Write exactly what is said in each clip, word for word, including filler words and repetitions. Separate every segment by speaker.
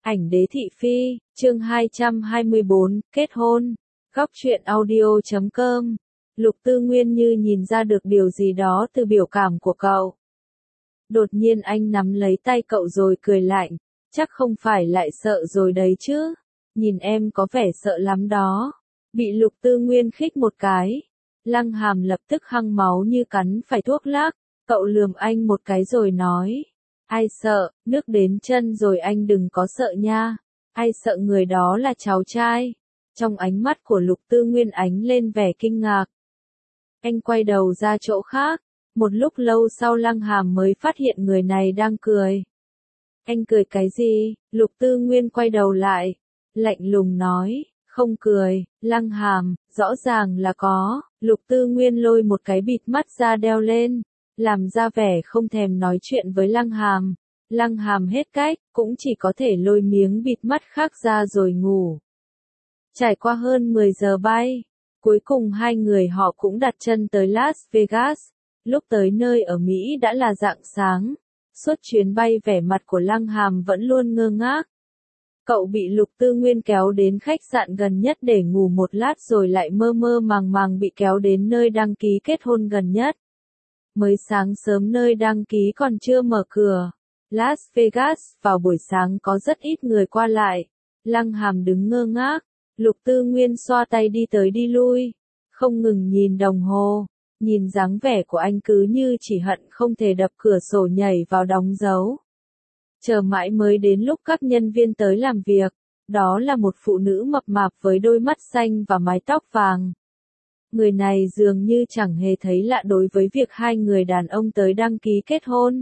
Speaker 1: Ảnh đế thị phi, chương hai trăm hai mươi bốn, kết hôn. Góc truyện audio chấm com. Lục Tư Nguyên như nhìn ra được điều gì đó từ biểu cảm của cậu. Đột nhiên anh nắm lấy tay cậu rồi cười lạnh, chắc không phải lại sợ rồi đấy chứ. Nhìn em có vẻ sợ lắm đó. Bị Lục Tư Nguyên khích một cái. Lăng Hàm lập tức hăng máu như cắn phải thuốc lắc. Cậu lườm anh một cái rồi nói. Ai sợ, nước đến chân rồi anh đừng có sợ nha. Ai sợ người đó là cháu trai. Trong ánh mắt của Lục Tư Nguyên ánh lên vẻ kinh ngạc. Anh quay đầu ra chỗ khác. Một lúc lâu sau Lăng Hàm mới phát hiện người này đang cười. Anh cười cái gì? Lục Tư Nguyên quay đầu lại. Lạnh lùng nói, không cười. Lăng Hàm, rõ ràng là có. Lục Tư Nguyên lôi một cái bịt mắt ra đeo lên. Làm ra vẻ không thèm nói chuyện với Lăng Hàm. Lăng Hàm hết cách, cũng chỉ có thể lôi miếng bịt mắt khác ra rồi ngủ. Trải qua hơn mười giờ bay, cuối cùng hai người họ cũng đặt chân tới Las Vegas. Lúc tới nơi ở Mỹ đã là rạng sáng. Suốt chuyến bay vẻ mặt của Lăng Hàm vẫn luôn ngơ ngác. Cậu bị Lục Tư Nguyên kéo đến khách sạn gần nhất để ngủ một lát rồi lại mơ mơ màng màng bị kéo đến nơi đăng ký kết hôn gần nhất. Mới sáng sớm nơi đăng ký còn chưa mở cửa. Las Vegas vào buổi sáng có rất ít người qua lại. Lăng Hàm đứng ngơ ngác. Lục Tư Nguyên xoa tay đi tới đi lui. Không ngừng nhìn đồng hồ. Nhìn dáng vẻ của anh cứ như chỉ hận không thể đập cửa sổ nhảy vào đóng dấu. Chờ mãi mới đến lúc các nhân viên tới làm việc. Đó là một phụ nữ mập mạp với đôi mắt xanh và mái tóc vàng. Người này dường như chẳng hề thấy lạ đối với việc hai người đàn ông tới đăng ký kết hôn.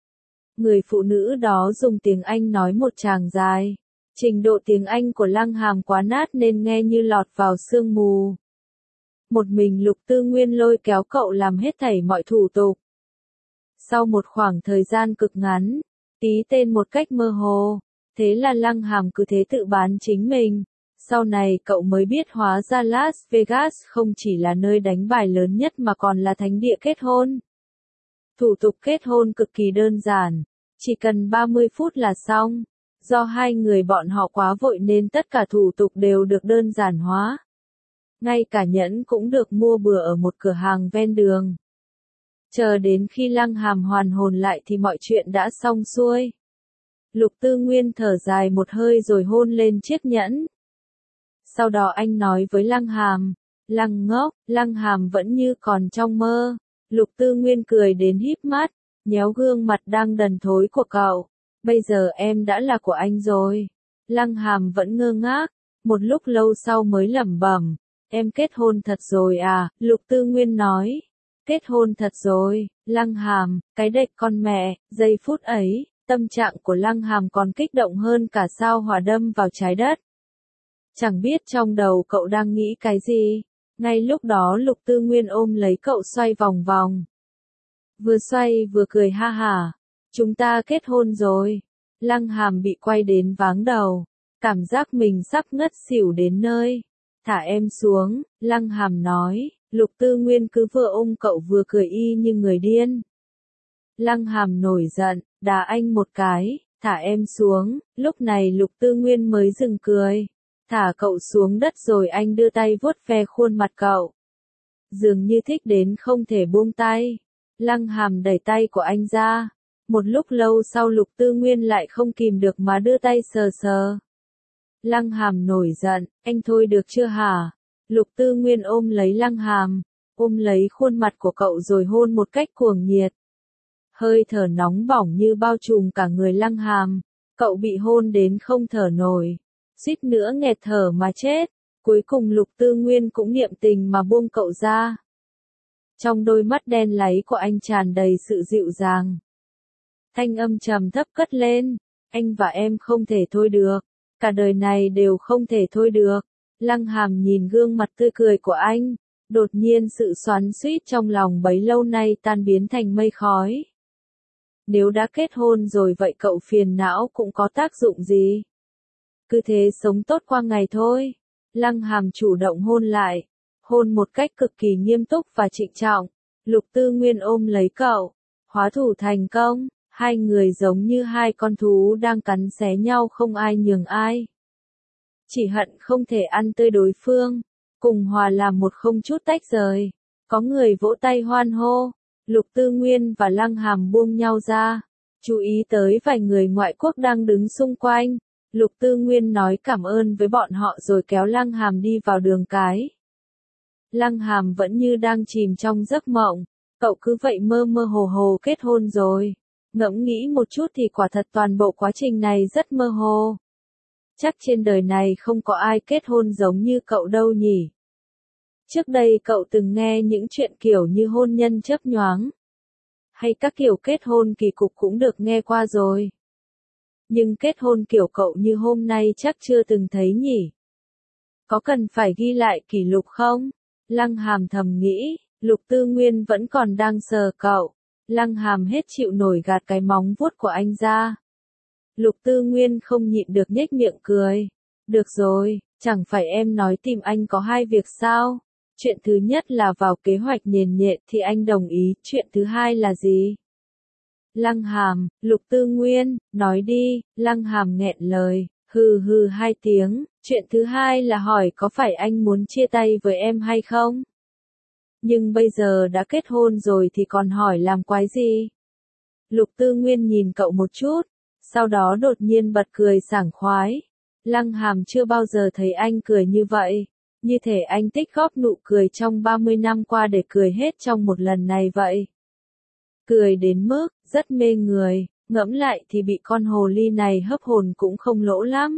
Speaker 1: Người phụ nữ đó dùng tiếng Anh nói một tràng dài. Trình độ tiếng Anh của Lăng Hàm quá nát nên nghe như lọt vào sương mù. Một mình Lục Tư Nguyên lôi kéo cậu làm hết thảy mọi thủ tục. Sau một khoảng thời gian cực ngắn, ký tên một cách mơ hồ, thế là Lăng Hàm cứ thế tự bán chính mình. Sau này cậu mới biết hóa ra Las Vegas không chỉ là nơi đánh bài lớn nhất mà còn là thánh địa kết hôn. Thủ tục kết hôn cực kỳ đơn giản, chỉ cần ba mươi phút là xong. Do hai người bọn họ quá vội nên tất cả thủ tục đều được đơn giản hóa. Ngay cả nhẫn cũng được mua bừa ở một cửa hàng ven đường. Chờ đến khi Lăng Hàm hoàn hồn lại thì mọi chuyện đã xong xuôi. Lục Tư Nguyên thở dài một hơi rồi hôn lên chiếc nhẫn. Sau đó anh nói với Lăng Hàm, Lăng ngốc, Lăng Hàm vẫn như còn trong mơ. Lục Tư Nguyên cười đến híp mắt, nhéo gương mặt đang đần thối của cậu. Bây giờ em đã là của anh rồi. Lăng Hàm vẫn ngơ ngác, một lúc lâu sau mới lẩm bẩm, em kết hôn thật rồi à? Lục Tư Nguyên nói, kết hôn thật rồi. Lăng Hàm, cái đệch con mẹ. Giây phút ấy, tâm trạng của Lăng Hàm còn kích động hơn cả sao hỏa đâm vào trái đất. Chẳng biết trong đầu cậu đang nghĩ cái gì. Ngay lúc đó Lục Tư Nguyên ôm lấy cậu xoay vòng vòng. Vừa xoay vừa cười ha hả. Chúng ta kết hôn rồi. Lăng Hàm bị quay đến váng đầu. Cảm giác mình sắp ngất xỉu đến nơi. Thả em xuống, Lăng Hàm nói. Lục Tư Nguyên cứ vừa ôm cậu vừa cười y như người điên. Lăng Hàm nổi giận, đá anh một cái. Thả em xuống. Lúc này Lục Tư Nguyên mới dừng cười. Thả cậu xuống đất rồi anh đưa tay vuốt ve khuôn mặt cậu. Dường như thích đến không thể buông tay. Lăng Hàm đẩy tay của anh ra. Một lúc lâu sau Lục Tư Nguyên lại không kìm được mà đưa tay sờ sờ. Lăng Hàm nổi giận, anh thôi được chưa hả? Lục Tư Nguyên ôm lấy Lăng Hàm, ôm lấy khuôn mặt của cậu rồi hôn một cách cuồng nhiệt. Hơi thở nóng bỏng như bao trùm cả người Lăng Hàm, cậu bị hôn đến không thở nổi, suýt nữa nghẹt thở mà chết. Cuối cùng Lục Tư Nguyên cũng niệm tình mà buông cậu ra. Trong đôi mắt đen láy của anh tràn đầy sự dịu dàng. Thanh âm trầm thấp cất lên, anh và em không thể thôi được, cả đời này đều không thể thôi được. Lăng Hàm nhìn gương mặt tươi cười của anh, đột nhiên sự xoắn xuýt trong lòng bấy lâu nay tan biến thành mây khói. Nếu đã kết hôn rồi vậy cậu phiền não cũng có tác dụng gì? Cứ thế sống tốt qua ngày thôi. Lăng Hàm chủ động hôn lại, hôn một cách cực kỳ nghiêm túc và trịnh trọng. Lục Tư Nguyên ôm lấy cậu, hóa thủ thành công. Hai người giống như hai con thú đang cắn xé nhau không ai nhường ai. Chỉ hận không thể ăn tươi đối phương, cùng hòa làm một không chút tách rời. Có người vỗ tay hoan hô, Lục Tư Nguyên và Lăng Hàm buông nhau ra, chú ý tới vài người ngoại quốc đang đứng xung quanh. Lục Tư Nguyên nói cảm ơn với bọn họ rồi kéo Lăng Hàm đi vào đường cái. Lăng Hàm vẫn như đang chìm trong giấc mộng, cậu cứ vậy mơ mơ hồ hồ kết hôn rồi. Ngẫm nghĩ một chút thì quả thật toàn bộ quá trình này rất mơ hồ. Chắc trên đời này không có ai kết hôn giống như cậu đâu nhỉ. Trước đây cậu từng nghe những chuyện kiểu như hôn nhân chớp nhoáng, hay các kiểu kết hôn kỳ cục cũng được nghe qua rồi. Nhưng kết hôn kiểu cậu như hôm nay chắc chưa từng thấy nhỉ. Có cần phải ghi lại kỷ lục không? Lăng Hàm thầm nghĩ, Lục Tư Nguyên vẫn còn đang sờ cậu. Lăng Hàm hết chịu nổi gạt cái móng vuốt của anh ra. Lục Tư Nguyên không nhịn được nhếch miệng cười. Được rồi, chẳng phải em nói tìm anh có hai việc sao? Chuyện thứ nhất là vào kế hoạch nhền nhện thì anh đồng ý, chuyện thứ hai là gì? Lăng Hàm, Lục Tư Nguyên, nói đi. Lăng Hàm nghẹn lời, hừ hừ hai tiếng, chuyện thứ hai là hỏi có phải anh muốn chia tay với em hay không? Nhưng bây giờ đã kết hôn rồi thì còn hỏi làm quái gì? Lục Tư Nguyên nhìn cậu một chút, sau đó đột nhiên bật cười sảng khoái. Lăng Hàm chưa bao giờ thấy anh cười như vậy, như thể anh tích góp nụ cười trong ba mươi năm qua để cười hết trong một lần này vậy. Cười đến mức rất mê người, ngẫm lại thì bị con hồ ly này hấp hồn cũng không lỗ lắm.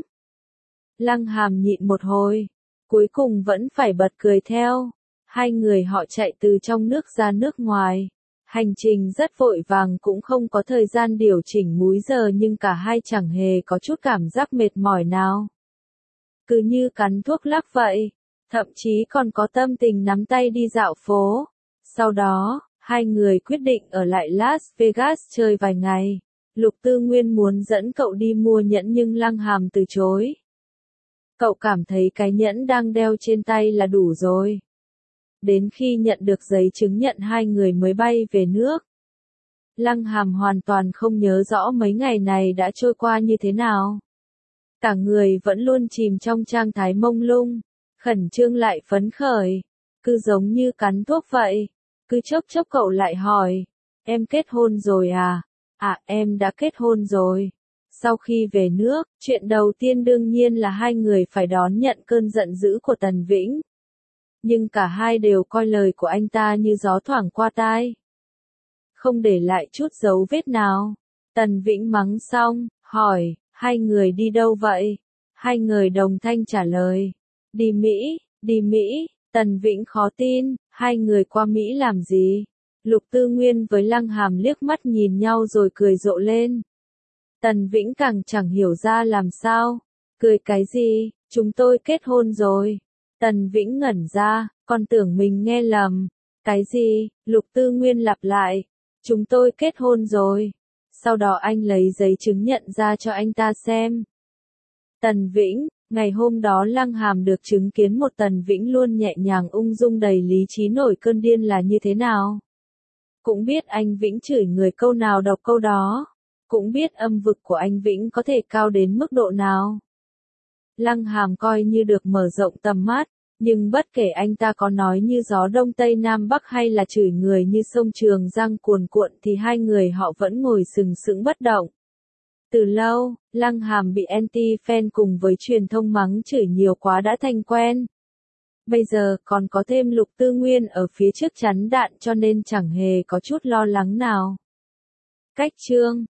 Speaker 1: Lăng Hàm nhịn một hồi, cuối cùng vẫn phải bật cười theo. Hai người họ chạy từ trong nước ra nước ngoài. Hành trình rất vội vàng cũng không có thời gian điều chỉnh múi giờ nhưng cả hai chẳng hề có chút cảm giác mệt mỏi nào. Cứ như cắn thuốc lắc vậy, thậm chí còn có tâm tình nắm tay đi dạo phố. Sau đó, hai người quyết định ở lại Las Vegas chơi vài ngày. Lục Tư Nguyên muốn dẫn cậu đi mua nhẫn nhưng Lăng Hàm từ chối. Cậu cảm thấy cái nhẫn đang đeo trên tay là đủ rồi. Đến khi nhận được giấy chứng nhận hai người mới bay về nước. Lăng Hàm hoàn toàn không nhớ rõ mấy ngày này đã trôi qua như thế nào. Cả người vẫn luôn chìm trong trạng thái mông lung, khẩn trương lại phấn khởi, cứ giống như cắn thuốc vậy. Cứ chốc chốc cậu lại hỏi, em kết hôn rồi à? À, em đã kết hôn rồi. Sau khi về nước, chuyện đầu tiên đương nhiên là hai người phải đón nhận cơn giận dữ của Tần Vĩnh. Nhưng cả hai đều coi lời của anh ta như gió thoảng qua tai. Không để lại chút dấu vết nào. Tần Vĩnh mắng xong, hỏi, hai người đi đâu vậy? Hai người đồng thanh trả lời, đi Mỹ, đi Mỹ. Tần Vĩnh khó tin, hai người qua Mỹ làm gì? Lục Tư Nguyên với Lăng Hàm liếc mắt nhìn nhau rồi cười rộ lên. Tần Vĩnh càng chẳng hiểu ra làm sao. Cười cái gì, chúng tôi kết hôn rồi. Tần Vĩnh ngẩn ra, còn tưởng mình nghe lầm. Cái gì? Lục Tư Nguyên lặp lại. Chúng tôi kết hôn rồi. Sau đó anh lấy giấy chứng nhận ra cho anh ta xem. Tần Vĩnh, ngày hôm đó Lăng Hàm được chứng kiến một Tần Vĩnh luôn nhẹ nhàng ung dung đầy lý trí nổi cơn điên là như thế nào. Cũng biết anh Vĩnh chửi người câu nào đọc câu đó. Cũng biết âm vực của anh Vĩnh có thể cao đến mức độ nào. Lăng Hàm coi như được mở rộng tầm mắt, nhưng bất kể anh ta có nói như gió đông tây nam bắc hay là chửi người như sông Trường Giang cuồn cuộn thì hai người họ vẫn ngồi sừng sững bất động. Từ lâu, Lăng Hàm bị anti-fan cùng với truyền thông mắng chửi nhiều quá đã thành quen. Bây giờ còn có thêm Lục Tư Nguyên ở phía trước chắn đạn cho nên chẳng hề có chút lo lắng nào. Cách chương